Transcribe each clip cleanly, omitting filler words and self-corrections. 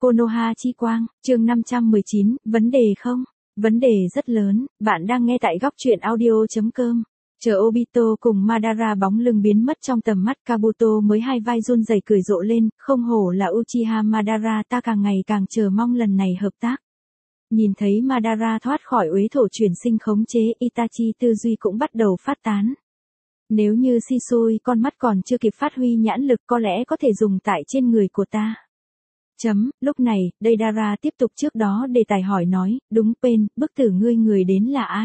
Konoha chi quang, chương 519, vấn đề không? Vấn đề rất lớn, bạn đang nghe tại góc truyện audio.com. Chờ Obito cùng Madara bóng lưng biến mất trong tầm mắt, Kabuto mới hai vai run rẩy cười rộ lên, không hổ là Uchiha Madara, ta càng ngày càng chờ mong lần này hợp tác. Nhìn thấy Madara thoát khỏi uế thổ chuyển sinh khống chế, Itachi tư duy cũng bắt đầu phát tán. Nếu như Shisui con mắt còn chưa kịp phát huy nhãn lực, có lẽ có thể dùng tại trên người của ta. Lúc này, Deidara tiếp tục trước đó đề tài hỏi nói, đúng Pain, bức tử ngươi người đến là ai?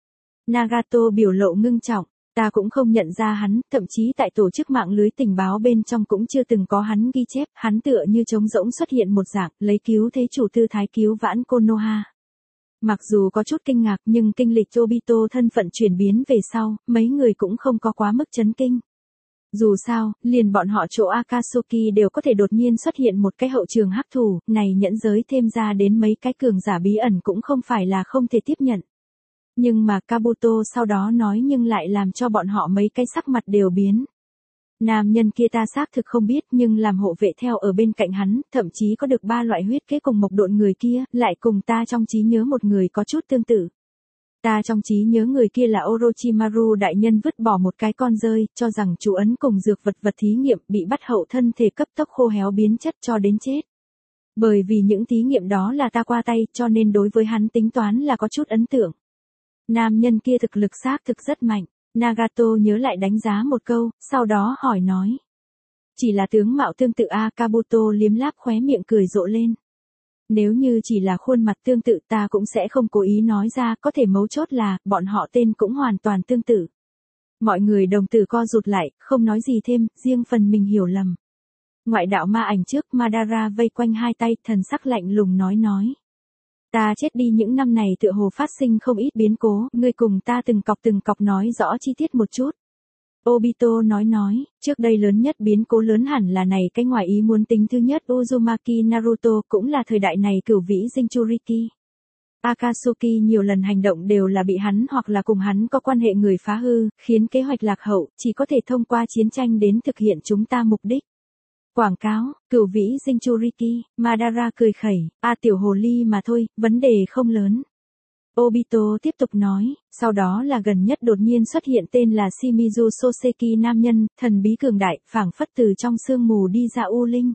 Nagato biểu lộ ngưng trọng, ta cũng không nhận ra hắn, thậm chí tại tổ chức mạng lưới tình báo bên trong cũng chưa từng có hắn ghi chép, hắn tựa như trống rỗng xuất hiện một dạng, lấy cứu thế chủ tư thái cứu vãn Konoha. Mặc dù có chút kinh ngạc nhưng kinh lịch Obito thân phận chuyển biến về sau, mấy người cũng không có quá mức chấn kinh. Dù sao, liền bọn họ chỗ Akatsuki đều có thể đột nhiên xuất hiện một cái hậu trường hắc thủ, này nhẫn giới thêm ra đến mấy cái cường giả bí ẩn cũng không phải là không thể tiếp nhận. Nhưng mà Kabuto sau đó nói nhưng lại làm cho bọn họ mấy cái sắc mặt đều biến. Nam nhân kia ta xác thực không biết nhưng làm hộ vệ theo ở bên cạnh hắn, thậm chí có được 3 loại huyết kế cùng mộc độn người kia, lại cùng ta trong trí nhớ một người có chút tương tự. Ta trong trí nhớ người kia là Orochimaru đại nhân vứt bỏ một cái con rơi, cho rằng chú ấn cùng dược vật thí nghiệm bị bắt hậu thân thể cấp tốc khô héo biến chất cho đến chết. Bởi vì những thí nghiệm đó là ta qua tay cho nên đối với hắn tính toán là có chút ấn tượng. Nam nhân kia thực lực xác thực rất mạnh, Nagato nhớ lại đánh giá một câu, sau đó hỏi nói. Chỉ là tướng mạo tương tự Kabuto liếm láp khóe miệng cười rộ lên. Nếu như chỉ là khuôn mặt tương tự ta cũng sẽ không cố ý nói ra, có thể mấu chốt là, bọn họ tên cũng hoàn toàn tương tự. Mọi người đồng tử co rụt lại, không nói gì thêm, riêng phần mình hiểu lầm. Ngoại đạo ma ảnh trước, Madara vây quanh hai tay, thần sắc lạnh lùng nói. Ta chết đi những năm này tựa hồ phát sinh không ít biến cố, ngươi cùng ta từng cọc nói rõ chi tiết một chút. Obito nói, trước đây lớn nhất biến cố lớn hẳn là này cái ngoài ý muốn tính thứ nhất Uzumaki Naruto cũng là thời đại này cửu vĩ Jinchuriki. Akatsuki nhiều lần hành động đều là bị hắn hoặc là cùng hắn có quan hệ người phá hư, khiến kế hoạch lạc hậu, chỉ có thể thông qua chiến tranh đến thực hiện chúng ta mục đích. Quảng cáo, cửu vĩ Jinchuriki, Madara cười khẩy, tiểu hồ ly mà thôi, vấn đề không lớn. Obito tiếp tục nói, sau đó là gần nhất đột nhiên xuất hiện tên là Shimizu Soseki nam nhân, thần bí cường đại, phảng phất từ trong sương mù đi ra u linh.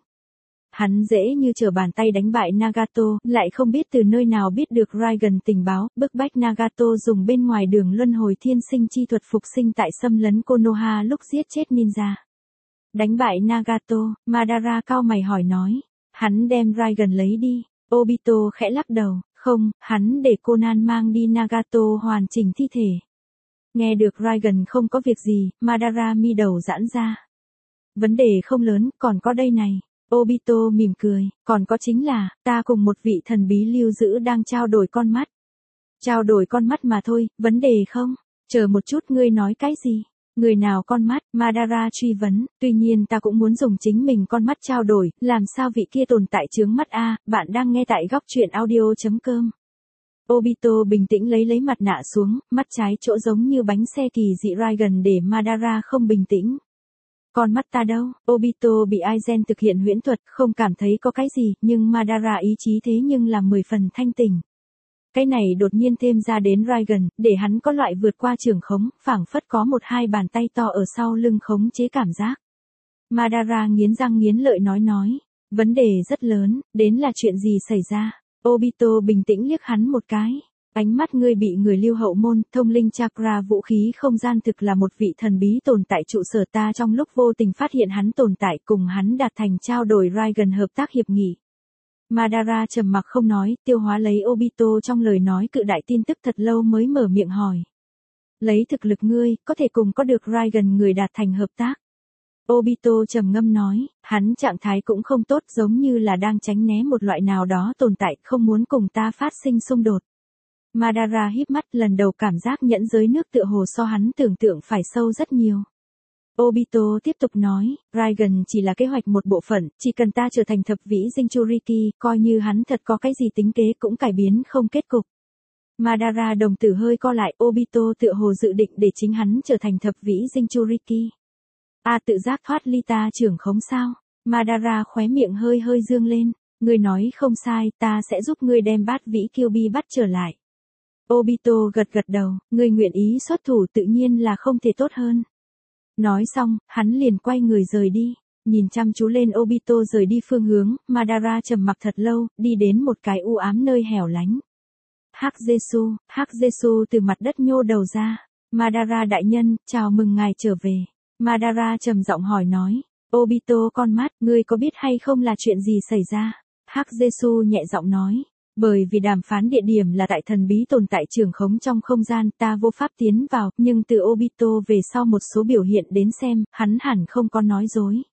Hắn dễ như trở bàn tay đánh bại Nagato, lại không biết từ nơi nào biết được Raigan tình báo, bức bách Nagato dùng bên ngoài đường luân hồi thiên sinh chi thuật phục sinh tại xâm lấn Konoha lúc giết chết ninja. Đánh bại Nagato, Madara cau mày hỏi nói, hắn đem Raigan lấy đi, Obito khẽ lắc đầu. Không, hắn để Conan mang đi Nagato hoàn chỉnh thi thể. Nghe được Raigan không có việc gì, Madara mi đầu giãn ra. Vấn đề không lớn, còn có đây này. Obito mỉm cười, còn có chính là, ta cùng một vị thần bí lưu giữ đang trao đổi con mắt. Trao đổi con mắt mà thôi, vấn đề không? Chờ một chút ngươi nói cái gì? Người nào con mắt, Madara truy vấn, tuy nhiên ta cũng muốn dùng chính mình con mắt trao đổi, làm sao vị kia tồn tại chướng mắt bạn đang nghe tại góc truyện audio.com. Obito bình tĩnh lấy mặt nạ xuống, mắt trái chỗ giống như bánh xe kỳ dị Raigan để Madara không bình tĩnh. Con mắt ta đâu, Obito bị Aizen thực hiện huyễn thuật, không cảm thấy có cái gì, nhưng Madara ý chí thế nhưng là 10 phần thanh tỉnh. Cái này đột nhiên thêm ra đến Raigan, để hắn có loại vượt qua trường khống, phảng phất có một hai bàn tay to ở sau lưng khống chế cảm giác. Madara nghiến răng nghiến lợi nói, vấn đề rất lớn, đến là chuyện gì xảy ra. Obito bình tĩnh liếc hắn một cái. Ánh mắt ngươi bị người lưu hậu môn, thông linh chakra vũ khí không gian thực là một vị thần bí tồn tại trụ sở ta trong lúc vô tình phát hiện hắn tồn tại cùng hắn đạt thành trao đổi Raigan hợp tác hiệp nghị. Madara trầm mặc không nói, tiêu hóa lấy Obito trong lời nói cự đại tin tức thật lâu mới mở miệng hỏi. Lấy thực lực ngươi, có thể cùng có được Raigan người đạt thành hợp tác. Obito trầm ngâm nói, hắn trạng thái cũng không tốt giống như là đang tránh né một loại nào đó tồn tại không muốn cùng ta phát sinh xung đột. Madara híp mắt lần đầu cảm giác nhẫn giới nước tựa hồ so hắn tưởng tượng phải sâu rất nhiều. Obito tiếp tục nói, Raigan chỉ là kế hoạch một bộ phận, chỉ cần ta trở thành thập vĩ Jinchuriki, coi như hắn thật có cái gì tính kế cũng cải biến không kết cục. Madara đồng tử hơi co lại, Obito tựa hồ dự định để chính hắn trở thành thập vĩ Jinchuriki. Tự giác thoát ly ta trưởng khống sao? Madara khóe miệng hơi dương lên. Ngươi nói không sai, ta sẽ giúp ngươi đem bát vĩ Kyuubi bắt trở lại. Obito gật gật đầu, ngươi nguyện ý xuất thủ tự nhiên là không thể tốt hơn. Nói xong, hắn liền quay người rời đi. Nhìn chăm chú lên Obito rời đi phương hướng, Madara trầm mặc thật lâu, đi đến một cái u ám nơi hẻo lánh. Hắc Jesu từ mặt đất nhô đầu ra. Madara đại nhân, chào mừng ngài trở về. Madara trầm giọng hỏi nói. Obito con mắt, ngươi có biết hay không là chuyện gì xảy ra? Hắc Jesu nhẹ giọng nói. Bởi vì đàm phán địa điểm là tại thần bí tồn tại trường khống trong không gian, ta vô pháp tiến vào, nhưng từ Obito về sau một số biểu hiện đến xem, hắn hẳn không có nói dối.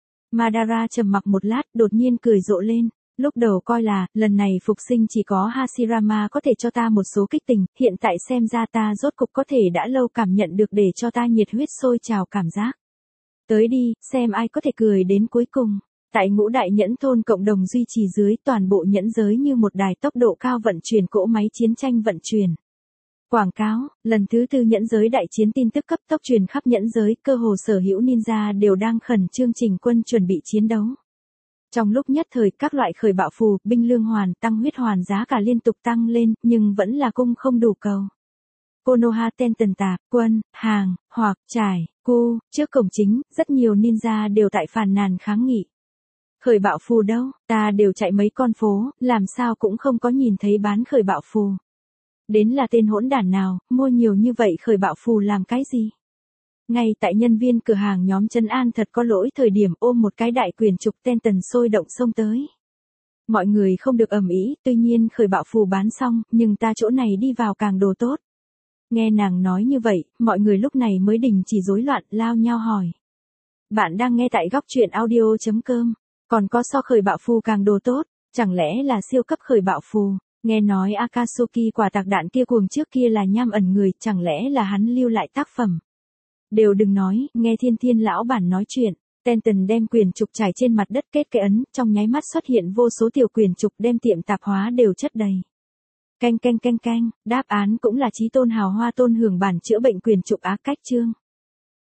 Madara trầm mặc một lát, đột nhiên cười rộ lên. Lúc đầu coi là, lần này phục sinh chỉ có Hashirama có thể cho ta một số kích tình, hiện tại xem ra ta rốt cục có thể đã lâu cảm nhận được để cho ta nhiệt huyết sôi trào cảm giác. Tới đi, xem ai có thể cười đến cuối cùng. Tại ngũ đại nhẫn thôn cộng đồng duy trì dưới, toàn bộ nhẫn giới như một đài tốc độ cao vận chuyển cỗ máy chiến tranh vận chuyển. Quảng cáo, lần thứ 4 nhẫn giới đại chiến tin tức cấp tốc truyền khắp nhẫn giới, cơ hồ sở hữu ninja đều đang khẩn trương trình quân chuẩn bị chiến đấu. Trong lúc nhất thời các loại khởi bạo phù, binh lương hoàn, tăng huyết hoàn giá cả liên tục tăng lên, nhưng vẫn là cung không đủ cầu. Konoha Tenten tạp, quân, hàng, hoặc, trải, cu, trước cổng chính, rất nhiều ninja đều tại phàn nàn kháng nghị. Khởi bạo phù đâu, ta đều chạy mấy con phố, làm sao cũng không có nhìn thấy bán khởi bạo phù. Đến là tên hỗn đản nào, mua nhiều như vậy khởi bạo phù làm cái gì? Ngay tại nhân viên cửa hàng nhóm trấn an thật có lỗi thời điểm ôm một cái đại quyền trục Tenten sôi động xông tới. Mọi người không được ầm ĩ, tuy nhiên khởi bạo phù bán xong, nhưng ta chỗ này đi vào càng đồ tốt. Nghe nàng nói như vậy, mọi người lúc này mới đình chỉ rối loạn, lao nhau hỏi. Bạn đang nghe tại góc truyện audio.com, còn có so khởi bạo phù càng đồ tốt, chẳng lẽ là siêu cấp khởi bạo phù? Nghe nói Akatsuki quả tạc đạn kia cuồng trước kia là nham ẩn người, chẳng lẽ là hắn lưu lại tác phẩm? Đều đừng nói, nghe thiên lão bản nói chuyện. Tenten đem quyền trục trải trên mặt đất kết cái ấn, trong nháy mắt xuất hiện vô số tiểu quyền trục đem tiệm tạp hóa đều chất đầy. Canh, đáp án cũng là chí tôn hào hoa tôn hưởng bản chữa bệnh quyền trục á cách chương.